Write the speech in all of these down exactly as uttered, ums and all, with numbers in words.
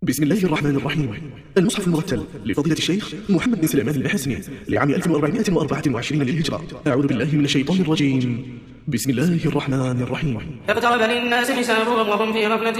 بسم الله الرحمن الرحيم. المصحف المرتل لفضيلة الشيخ محمد بن سليمان المحسني لعام ألف وأربعمائة وأربعة وعشرين للهجرة. أعوذ بالله من الشيطان الرجيم. بسم الله الرحمن الرحيم. اقترب للناس حسابهم وهم في غفلة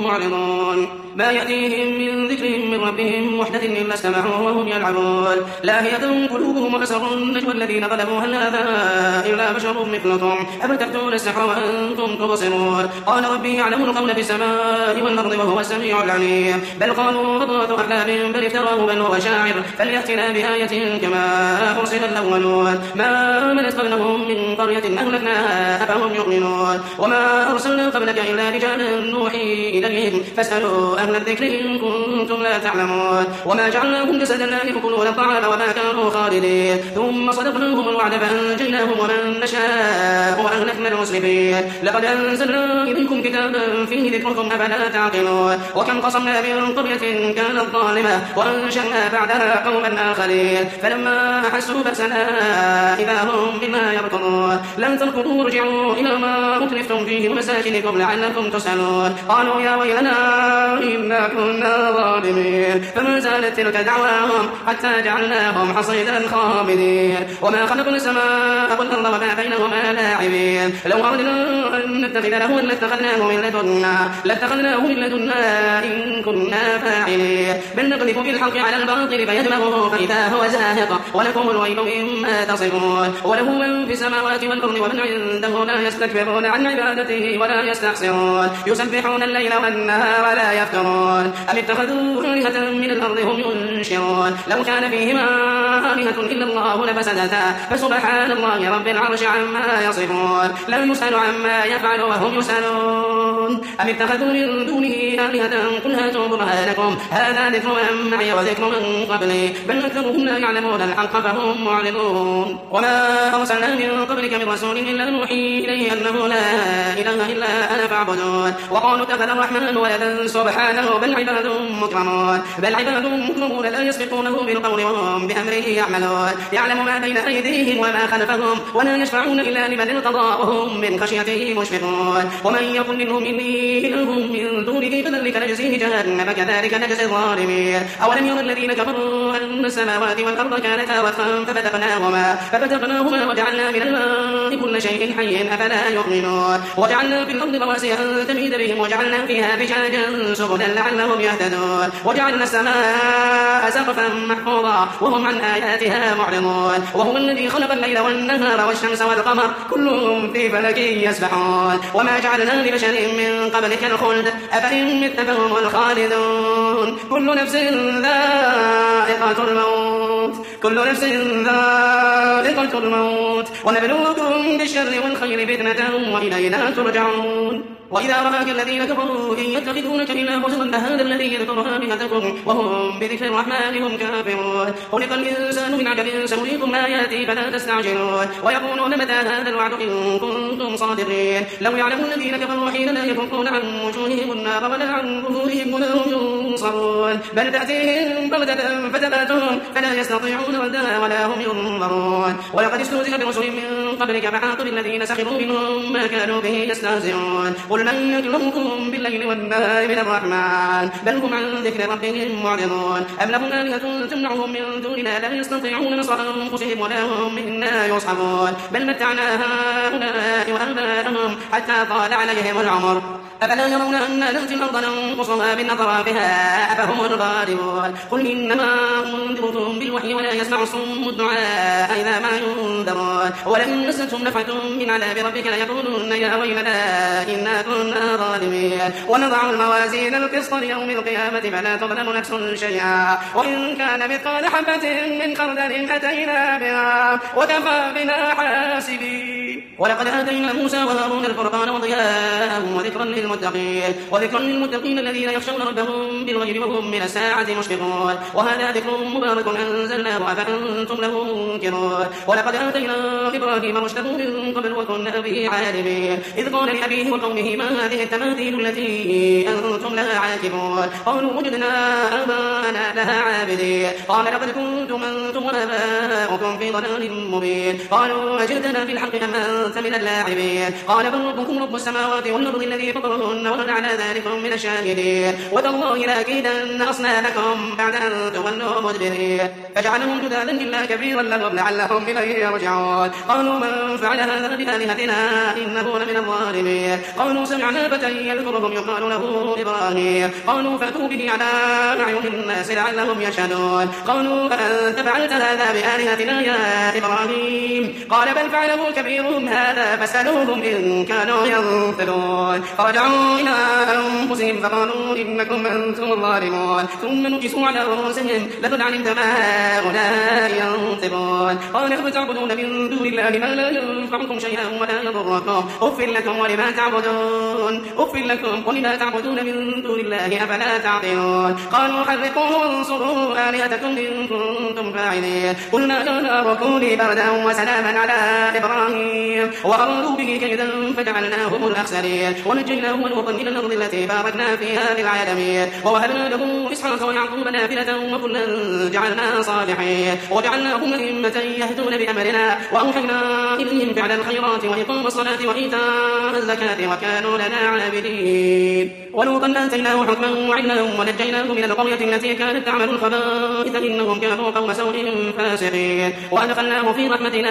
معرضون ما يأتيهم من ذكر من ربهم محدث إلا استمعوه وهم يلعبون لاهية قلوبهم وأسروا النجوى الذين ظلموا هل هذا إلا بشر مثلكم أفتأتون السحر وأنتم تبصرون قال ربي يعلم القول في السماء والأرض وهو السميع العليم بل قالوا أضغاث أحلام بل افتراه بل هو شاعر فليأتنا بآية كما أرسل الأولون ما آمنت قبلهم من قرية أهلكناها أفهم يؤمنون وما أرسلنا قبلك إلا رجالا نوحي إليهم فاسألوا أهل الذكر إن كنتم لا تعلمون وما جعلناهم جسدا لا يأكلون الطعام وما كانوا خالدين ثم صدقناهم الوعد فأنجيناهم ومن نشاء وأهلكنا المسرفين لقد أنزلنا إليكم كتابا فيه ذكركم أفلا تعقلون وكم قصمنا من قرية كانت ظالمة وأنشأنا بعدها قوما آخرين فلما أحسوا بأسنا إذا هم بما يركضون لن تركضوا ارجعوا إلى ما أتلفتم فيه ومساكنكم لعلكم تسألون قالوا يا ويلنا إنا كنا ظالمين فما زالت تلك دعواهم حتى جعلناهم حصيدا خامدين وما خلقنا السماء والأرض وما بينهما لاعبين لو أردنا أن نتخذ لهوا لاتخذناه من لدنا لاتخذناه من لدنا إن كنا فاعلين بل نقذف بالحق على الباطل فيدمغه فإذا هو زاهق ولكم الويل مما تصفون وله من في السماوات والأرض ومن عنده لا يستكبرون عن عبادته ولا يستحسرون يسبحون الليل والنهار ولا يفترون أم اتخذوا آلهة من الأرض هم ينشرون لو كان فيهما آلهة إلا الله لفسدتا فسبحان الله رب العرش عما يصفون لا يسأل عما يفعل وهم يسألون أم اتخذوا من دونه آلهة قل هاتوا برهانكم هذا ذكر من معي وذكر من قبلي بل أكثرهم لا يعلمون الحق فهم معرضون وما أرسلنا من قبلك من رسول إلا نوحي إليه أنه لا إله إلا أنا فاعبدون وقالوا اتخذ الرحمن ولدا سبحانه بل عباد مكرمون بل عباد مكرمون لا يسبقونه بالقول وهم بأمره يعملون يعلم ما بين أيديهم وما خلفهم ولا يشفعون إلا لمن ارتضى وهم من خشيته مشفقون ومن يقل منهم إني إله من دونه فذلك نجزيه جهنم كذلك نجزي الظالمين أولم يرى الذين كفروا أن السماوات والأرض كانتا رتقا ففتقناهما ففتقناهما وجعلنا من الماء كل شيء حي أفلا يؤمنون وجعلنا في الأرض رواسي أن تميد بهم وجعلنا فيها فجاجا سبلا لعلهم يهتدون وجعلنا السماء سقفا محفوظا وهم عن آياتها معرضون وهو الذي خلق الليل والنهار والشمس والقمر كلهم في فلك يسبحون وما جعلنا لبشر من قبلك الخلد أفإن مت فهم الخالدون كل نفس ذائقة الموت كل نفس ذائقة الموت ونبلوكم بالشر والخير فتنة وإلينا ترجعون وإذا رآك الذين كفروا إن يتخذونك إلا هزوا هذا الذي يذكر آلهتكم وهم بذكر الرحمن هم كافرون خلق الإنسان من عجل سنريكم آياتي فلا تستعجلون ويقولون متى هذا الوعد إن كنتم صادقين لو يعلم الذين كفروا حين لا يكفون عن وجوههم النار ولا عن ظهورهم ولا هم ينصرون بل تأتيهم بغتة فتباتهم فلا يستطيعون ردا ولا هم ينظرون ولقد استهزئ برسل من قبلك فحاق بالذين سخروا منهم ما كانوا به يستهزئون قل من يكلمكم بالليل والنهار من الرحمن بل هم عن ذكر ربهم معرضون أم لهم آلهة تمنعهم من دوننا لا يستطيعون نصر أنفسهم ولا هم منا يصحبون بل متعنا هؤلاء وآباءهم حتى طال عليهم العمر أفلا يرون أنا نأتي الأرض ننقصها من أطرافها أفهم الغالبون قل إنما أنذركم بالوحي ولا يسمع الصم الدعاء إذا ما ينذرون ولئن مستهم نفحة من عذاب ربك ليقولن يا ويلنا إنا كنا ظالمين ونضع الموازين القسط ليوم القيامة فلا تظلم نفس شيئا وإن كان مثقال حبة من خردل أتينا بها وكفى بنا حاسبين ولقد آتينا موسى وهارون الفرقان وضياء وذكرا للمتقين وذكرا للمتقين الذين يخشون ربهم بالغيب وهم من الساعة مشفقون وهذا ذكر مبارك أنزلناه أفأنتم له منكرون ولقد آتينا إبراهيم رشده من قبل وكنا به عالمين إذ قال لأبيه وقومه ما هذه التماثيل التي أنتم لها عاكفون قالوا وجدنا آباءنا لها عابدين قال لقد كنتم أنتم وآباؤكم في ضلال مبين قالوا أجئتنا بالحق أم أنت من اللاعبين قال بل ربكم رب السماوات والأرض الذي فطرهن وأنا على ذلك من الشاهدين وتالله لأكيدن أصنامكم بعد أن تولوا مدبرين فجعلهم جذاذا إلا كبيرا لهم لعلهم إليه يرجعون قالوا من فعل هذا بآلهتنا إنه لمن الظالمين قالوا سمعنا فتى يذكرهم يقال له إبراهيم قالوا فأتوا به على أعين الناس لعلهم يشهدون قالوا أنت فعلت هذا بآلهتنا يا إبراهيم قال بل فعله كبيرهم هذا فاسألوهم إن كانوا ينطقون فرجعوا إلى أنفسهم فقالوا إنكم أنتم الظالمون ثم نكسوا على رؤوسهم لقد علمت ما هؤلاء ينطقون قال أفتعبدون من دون الله ما لا ينفعكم شيئا ولا يضركم أف لكم ولما تعبدون أف لكم ولما تعبدون من دون الله أفلا تعقلون قالوا حرقوه وانصروا آلهتكم إن كنتم فاعلين قلنا يا نار كوني بردا وسلاما على إبراهيم وأرادوا به كيدا فجعلناهم الأخسرين ونجيناه ولوطا إلى الأرض التي باركنا فيها للعالمين ووهبنا له إسحاق ويعقوب نافلة وكلا جعلنا صالحين وجعلناهم أئمة يهدون بأمرنا وأوحينا إليهم فعل الخيرات وإقام الصلاة وإيتاء الزكاة وكانوا لنا عابدين ولوطا آتيناه حكما وعلما ونجيناه من القرية التي كانت تعمل الخبائث إنهم كانوا قوم سوء فاسقين وأدخلناه في رحمتنا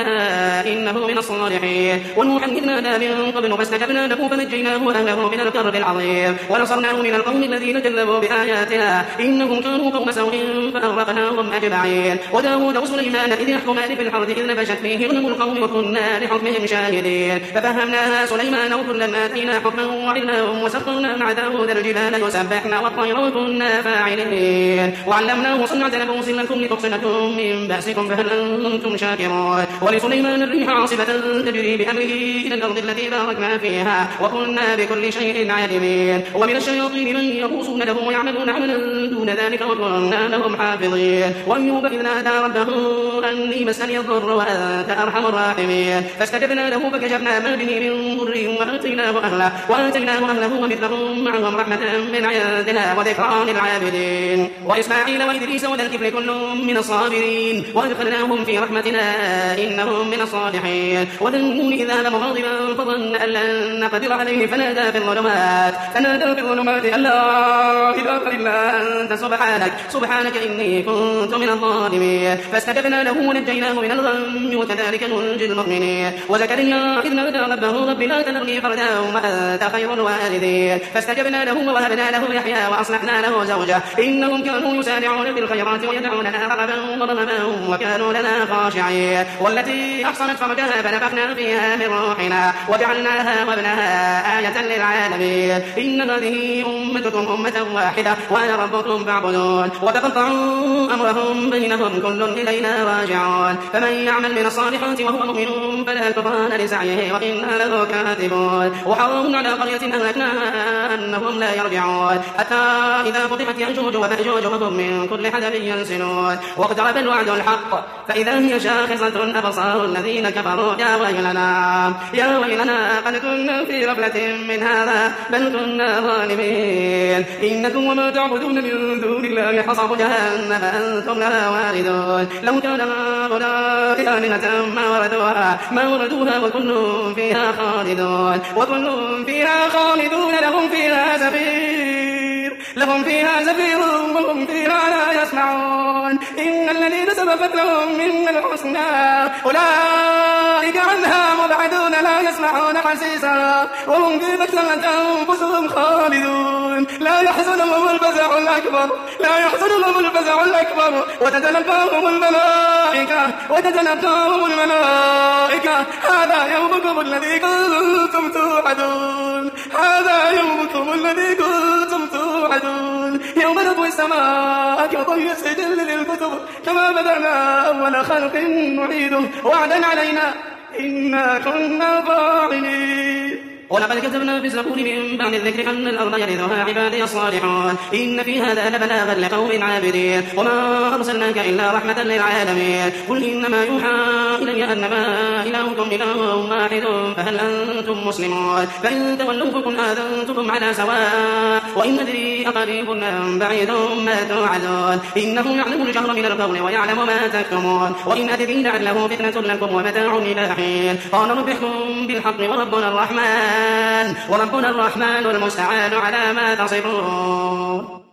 إنه من الصالحين ونوحا إذ نادى من قبل فاستجبنا له فنجيناه وأهله من الكرب العظيم ونصرناه من القوم الذين كذبوا بآياتنا إنهم كانوا قوم سوء فأغرقناهم أجمعين وداود وسليمان إذ يحكمان في الحرث إذ نفشت فيه غنم القوم وكنا لحكمهم شاهدين ففهمناها سليمان وكلا آتينا حكما وعلما وسخرنا مع داود الجبال يسبحن والطير وكنا فاعلين وعلمناه صنعة لبوس لكم لتحصنكم من بأسكم فهل أنتم شاكرون ولسليمان الريح عاصفة تجري بأمره إلى الأرض التي باركنا فيها وكنا بكل شيء عالمين ومن الشياطين من يغوصون له ويعملون عملا دون ذلك وكنا لهم حافظين وأيوب إذ نادى ربه أني مسني الضر وأنت أرحم الراحمين فاستجبنا له فكشفنا ما به من ضر وآتيناه أهله وآتيناه أهله ومثلهم معهم رحمة من عندنا وذكرى للعابدين وإسماعيل وإدريس وذا الكفل كل من الصابرين وأدخلناهم في رحمتنا إنهم من الصالحين وذا النون إذا ذهب مغاضبا فظن أن لن نقدر عليه فنادى في الظلمات فنادى في الظلمات أن لا إله إلا أنت سبحانك سبحانك إني كنت من الظالمين فاستجبنا له ونجيناه من الغم وكذلك ننجي المؤمنين وزكريا إذ نادى ربه رب لا تذرني فردا وأنت خير الوالدين فاستجبنا له ووهبنا له يحيى وأصلحنا له زوجه إنهم كانوا يسارعون في الخيرات ويدعوننا رغبا ورهبا وكانوا لنا خاشعين والتي أحصنت فرجها فنفخنا فيها من روحنا وجعلناها وابنها آية للعالمين إن هذه أمتكم أمة واحدة وأنا ربكم فاعبدون وتقطعوا أمرهم بينهم كل إلينا راجعون فمن يعمل من الصالحات وهو مؤمن فلا كفران لسعيه وإنا له كاتبون وحرام على قرية أهلكناها أنهم لا يرجعون حتى إذا فتحت يأجوج ومأجوج وهم من كل حدب ينسلون واقترب الوعد الحق فإذا هي شاخصة أبصار الذين كفروا يا ويلنا يا ويلنا قد كنا في غفلة من هذا بل كنا ظالمين إنكم وما تعبدون من دون الله حصب جهنم أنتم لها واردون لو كان هؤلاء آلهة ما وردوها ما وردوها وكل فيها خالدون وكل فيها خالدون لهم فيها زفير لهم فيها زفير وهم فيها لا يسمعون إن الذين سبقت لهم من الحسنى أولئك عنها مبعدون لا يسمعون حسيسا وهم في بكلة أنفسهم خالدون لا يحزنهم الفزع الأكبر لا يحزنهم الفزع الأكبر وتتلقاهم الملائكة وتتلقاهم الملائكة هذا يومكم الذي كنتم توعدون هذا يومكم الذي كنتم توعدون يوم نطوي السماء كطي السجل للكتب كما بدأنا أول خلق نعيده وعدا علينا إنا كنا فاعلين. ولقد كتبنا في الزبور من بعد الذكر أن الأرض يرثها عبادي الصالحون إن في هذا لبلاغا لقوم عابدين وما أرسلناك إلا رحمة للعالمين قل إنما يوحى إلي أنما إلهكم إله واحد فهل أنتم مسلمون فإن تولوا فقل آذنتكم على سواء وإن أدري أقريب أم بعيد ما توعدون إنه يعلم الجهر من القول ويعلم ما تكتمون وإن أدري لعله فتنة لكم ومتاع إلى حين قال رب احكم بالحق وربنا الرحمن وربنا الرحمن المستعان على ما تصفون.